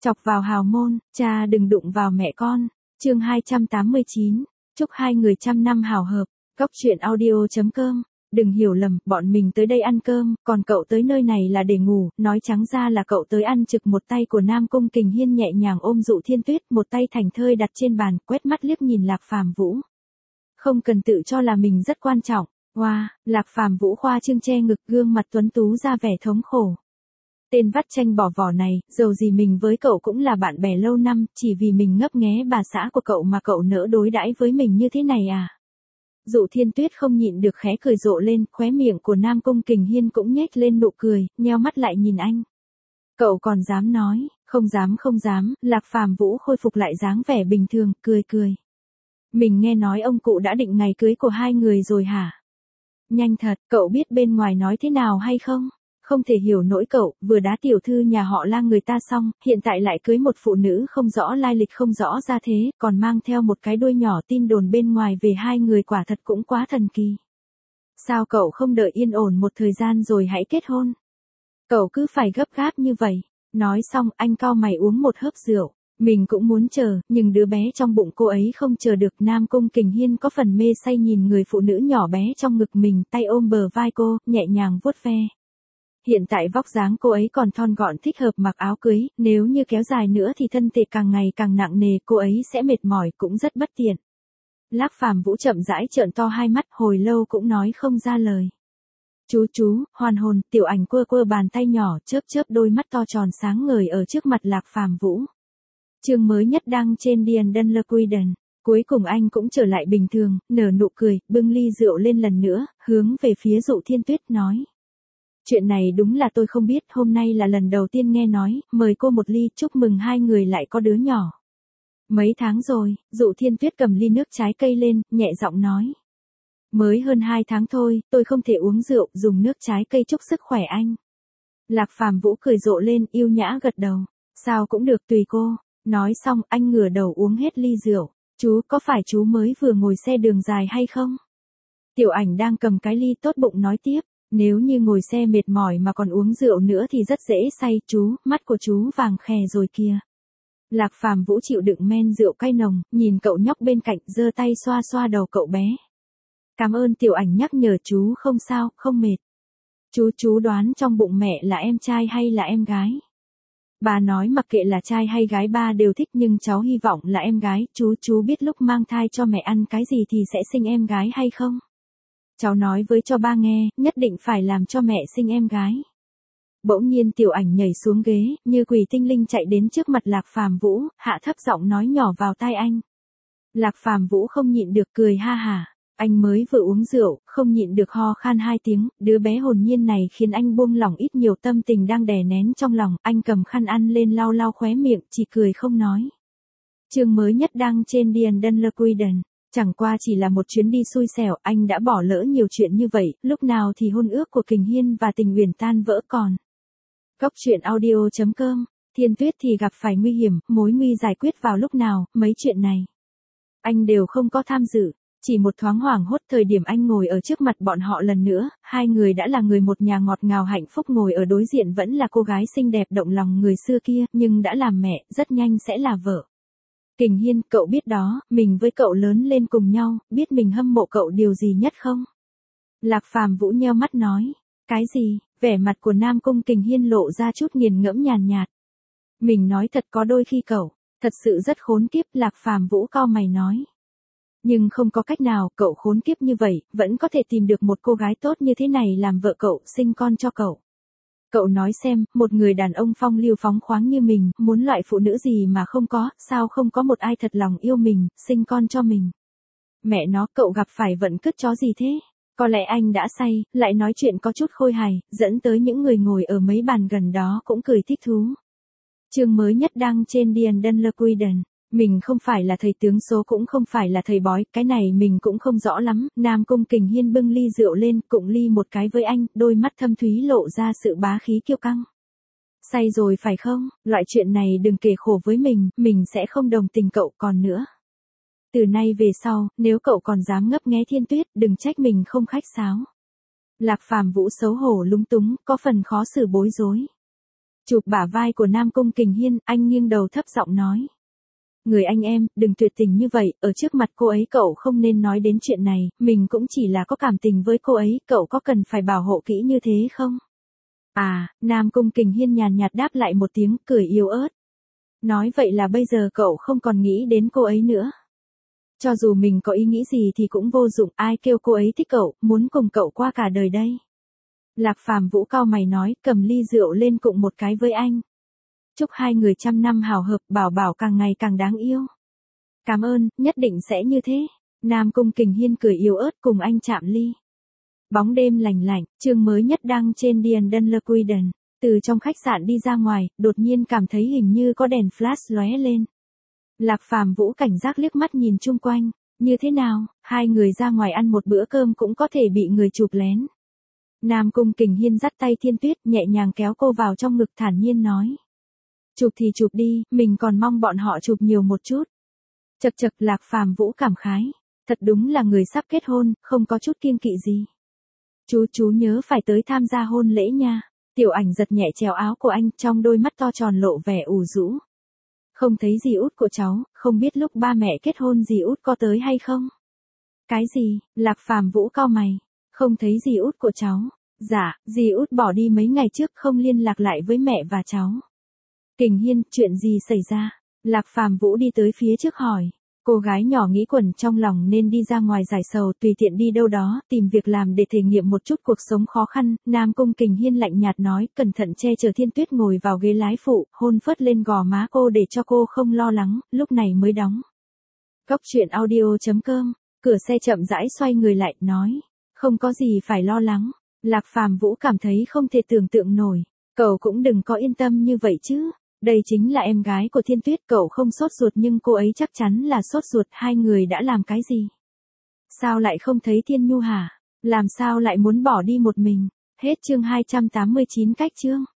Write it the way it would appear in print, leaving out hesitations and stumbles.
Chọc vào hào môn, cha đừng đụng vào mẹ con. Chương 289. Chúc hai người trăm năm hào hợp. Góc truyện audio.com. Đừng hiểu lầm, bọn mình tới đây ăn cơm, còn cậu tới nơi này là để ngủ, nói trắng ra là cậu tới ăn trực. Một tay của Nam Cung Kình Hiên nhẹ nhàng ôm Dụ Thiên Tuyết, một tay thảnh thơi đặt trên bàn, quét mắt liếc nhìn Lạc Phàm Vũ. Không cần tự cho là mình rất quan trọng. Wow, Lạc Phàm Vũ khoa trương che ngực, gương mặt tuấn tú ra vẻ thống khổ. Tên vắt chanh bỏ vỏ này, dầu gì mình với cậu cũng là bạn bè lâu năm, chỉ vì mình ngấp nghé bà xã của cậu mà cậu nỡ đối đãi với mình như thế này à? Dụ Thiên Tuyết không nhịn được khẽ cười rộ lên, khóe miệng của Nam Cung Kình Hiên cũng nhếch lên nụ cười, nheo mắt lại nhìn anh. Cậu còn dám nói, không dám, Lạc Phàm Vũ khôi phục lại dáng vẻ bình thường, cười. Mình nghe nói ông cụ đã định ngày cưới của hai người rồi hả? Nhanh thật, cậu biết bên ngoài nói thế nào hay không? Không thể hiểu nổi cậu, vừa đá tiểu thư nhà họ Lang người ta xong, hiện tại lại cưới một phụ nữ không rõ lai lịch không rõ ra thế, còn mang theo một cái đuôi nhỏ. Tin đồn bên ngoài về hai người quả thật cũng quá thần kỳ. Sao cậu không đợi yên ổn một thời gian rồi hãy kết hôn? Cậu cứ phải gấp gáp như vậy. Nói xong anh cau mày uống một hớp rượu. Mình cũng muốn chờ, nhưng đứa bé trong bụng cô ấy không chờ được. Nam Cung Kình Hiên có phần mê say nhìn người phụ nữ nhỏ bé trong ngực mình, tay ôm bờ vai cô, nhẹ nhàng vuốt ve. Hiện tại vóc dáng cô ấy còn thon gọn thích hợp mặc áo cưới, nếu như kéo dài nữa thì thân thể càng ngày càng nặng nề, cô ấy sẽ mệt mỏi, cũng rất bất tiện. Lạc Phàm Vũ chậm rãi trợn to hai mắt, hồi lâu cũng nói không ra lời. Chú, hoàn hồn. Tiểu Ảnh quơ bàn tay nhỏ, chớp đôi mắt to tròn sáng ngời ở trước mặt Lạc Phàm Vũ. Chương mới nhất đăng trên Điền Đân Lơ Quy Đần. Cuối cùng anh cũng trở lại bình thường, nở nụ cười, bưng ly rượu lên lần nữa, hướng về phía Dụ Thiên Tuyết nói. Chuyện này đúng là tôi không biết, hôm nay là lần đầu tiên nghe nói, mời cô một ly, chúc mừng hai người lại có đứa nhỏ. Mấy tháng rồi, Dụ Thiên Tuyết cầm ly nước trái cây lên, nhẹ giọng nói. Mới hơn 2 tháng thôi, tôi không thể uống rượu, dùng nước trái cây chúc sức khỏe anh. Lạc Phàm Vũ cười rộ lên, yêu nhã gật đầu. Sao cũng được, tùy cô. Nói xong, anh ngửa đầu uống hết ly rượu. Chú, có phải chú mới vừa ngồi xe đường dài hay không? Tiểu Ảnh đang cầm cái ly tốt bụng nói tiếp. Nếu như ngồi xe mệt mỏi mà còn uống rượu nữa thì rất dễ say. Chú, mắt của chú vàng khè rồi kìa. Lạc Phàm Vũ chịu đựng men rượu cay nồng, nhìn cậu nhóc bên cạnh, giơ tay xoa đầu cậu bé. Cảm ơn. Tiểu Ảnh nhắc nhở. Chú không sao, không mệt. Chú đoán trong bụng mẹ là em trai hay là em gái? Bà nói mặc kệ là trai hay gái ba đều thích, nhưng cháu hy vọng là em gái. Chú biết lúc mang thai cho mẹ ăn cái gì thì sẽ sinh em gái hay không? Cháu nói với cho ba nghe, nhất định phải làm cho mẹ sinh em gái. Bỗng nhiên Tiểu Ảnh nhảy xuống ghế, như quỷ tinh linh chạy đến trước mặt Lạc Phàm Vũ, hạ thấp giọng nói nhỏ vào tai anh. Lạc Phàm Vũ không nhịn được cười ha hả. Anh mới vừa uống rượu, không nhịn được ho khan 2 tiếng, đứa bé hồn nhiên này khiến anh buông lỏng ít nhiều tâm tình đang đè nén trong lòng. Anh cầm khăn ăn lên lau khóe miệng, chỉ cười không nói. Chương mới nhất đăng trên Điền Đân Lơ Quy Đần. Chẳng qua chỉ là một chuyến đi xui xẻo, anh đã bỏ lỡ nhiều chuyện như vậy, lúc nào thì hôn ước của Kình Hiên và Tình Uyển tan vỡ còn. Góc truyện audio.com. Thiên Tuyết thì gặp phải nguy hiểm, mối nguy giải quyết vào lúc nào, mấy chuyện này anh đều không có tham dự. Chỉ một thoáng hoảng hốt thời điểm anh ngồi ở trước mặt bọn họ lần nữa, hai người đã là người một nhà ngọt ngào hạnh phúc, ngồi ở đối diện vẫn là cô gái xinh đẹp động lòng người xưa kia, nhưng đã làm mẹ, rất nhanh sẽ là vợ. Kình Hiên, cậu biết đó, mình với cậu lớn lên cùng nhau, biết mình hâm mộ cậu điều gì nhất không? Lạc Phàm Vũ nheo mắt nói. Cái gì? Vẻ mặt của Nam Cung Kình Hiên lộ ra chút nghiền ngẫm nhàn nhạt. Mình nói thật, có đôi khi cậu thật sự rất khốn kiếp. Lạc Phàm Vũ cau mày nói. Nhưng không có cách nào, cậu khốn kiếp như vậy, vẫn có thể tìm được một cô gái tốt như thế này làm vợ cậu, sinh con cho cậu. Cậu nói xem, một người đàn ông phong lưu phóng khoáng như mình, muốn loại phụ nữ gì mà không có, sao không có một ai thật lòng yêu mình, sinh con cho mình. Mẹ nó, cậu gặp phải vận cứt chó gì thế? Có lẽ anh đã say, lại nói chuyện có chút khôi hài, dẫn tới những người ngồi ở mấy bàn gần đó cũng cười thích thú. Chương mới nhất đăng trên Điền Đân Lơ Quy Đần. Mình không phải là thầy tướng số, cũng không phải là thầy bói, cái này mình cũng không rõ lắm. Nam Cung Kình Hiên bưng ly rượu lên, cụng ly một cái với anh, đôi mắt thâm thúy lộ ra sự bá khí kiêu căng. Say rồi phải không? Loại chuyện này đừng kể khổ với mình sẽ không đồng tình cậu còn nữa. Từ nay về sau, nếu cậu còn dám ngấp nghé Thiên Tuyết, đừng trách mình không khách sáo. Lạc Phàm Vũ xấu hổ lúng túng, có phần khó xử bối rối. Chụp bả vai của Nam Cung Kình Hiên, anh nghiêng đầu thấp giọng nói. Người anh em, đừng tuyệt tình như vậy, ở trước mặt cô ấy cậu không nên nói đến chuyện này, mình cũng chỉ là có cảm tình với cô ấy, cậu có cần phải bảo hộ kỹ như thế không? À, Nam Cung Kình Hiên nhàn nhạt đáp lại một tiếng, cười yếu ớt. Nói vậy là bây giờ cậu không còn nghĩ đến cô ấy nữa. Cho dù mình có ý nghĩ gì thì cũng vô dụng, ai kêu cô ấy thích cậu, muốn cùng cậu qua cả đời đây. Lạc Phàm Vũ cau mày nói, cầm ly rượu lên cụng một cái với anh. Chúc hai người trăm năm hào hợp, Bảo Bảo càng ngày càng đáng yêu. Cảm ơn, nhất định sẽ như thế. Nam Cung Kình Hiên cười yếu ớt cùng anh chạm ly. Bóng đêm lành lạnh, chương mới nhất đăng trên Điền Đân Lơ Quiden. Từ trong khách sạn đi ra ngoài, đột nhiên cảm thấy hình như có đèn flash lóe lên. Lạc Phàm Vũ cảnh giác liếc mắt nhìn chung quanh, như thế nào, hai người ra ngoài ăn một bữa cơm cũng có thể bị người chụp lén. Nam Cung Kình Hiên dắt tay Thiên Tuyết, nhẹ nhàng kéo cô vào trong ngực thản nhiên nói. Chụp thì chụp đi, mình còn mong bọn họ chụp nhiều một chút. Chật chật, Lạc Phàm Vũ cảm khái, thật đúng là người sắp kết hôn, không có chút kiêng kỵ gì. Chú nhớ phải tới tham gia hôn lễ nha. Tiểu Ảnh giật nhẹ chéo áo của anh, trong đôi mắt to tròn lộ vẻ ủ rũ. Không thấy dì út của cháu, không biết lúc ba mẹ kết hôn dì út có tới hay không? Cái gì? Lạc Phàm Vũ cau mày. Không thấy dì út của cháu. Dạ, dì út bỏ đi mấy ngày trước không liên lạc lại với mẹ và cháu. Kình Hiên, chuyện gì xảy ra? Lạc Phàm Vũ đi tới phía trước hỏi. Cô gái nhỏ nghĩ quẩn trong lòng nên đi ra ngoài giải sầu, tùy tiện đi đâu đó, tìm việc làm để thể nghiệm một chút cuộc sống khó khăn. Nam Cung Kình Hiên lạnh nhạt nói, cẩn thận che chở Thiên Tuyết ngồi vào ghế lái phụ, hôn phớt lên gò má cô để cho cô không lo lắng, lúc này mới đóng. Góc truyện audio.com, cửa xe chậm rãi xoay người lại, nói, không có gì phải lo lắng. Lạc Phàm Vũ cảm thấy không thể tưởng tượng nổi, cậu cũng đừng có yên tâm như vậy chứ. Đây chính là em gái của Thiên Tuyết, cậu không sốt ruột nhưng cô ấy chắc chắn là sốt ruột. Hai người đã làm cái gì? Sao lại không thấy Thiên Nhu hả? Làm sao lại muốn bỏ đi một mình? Hết chương 289 cách chương.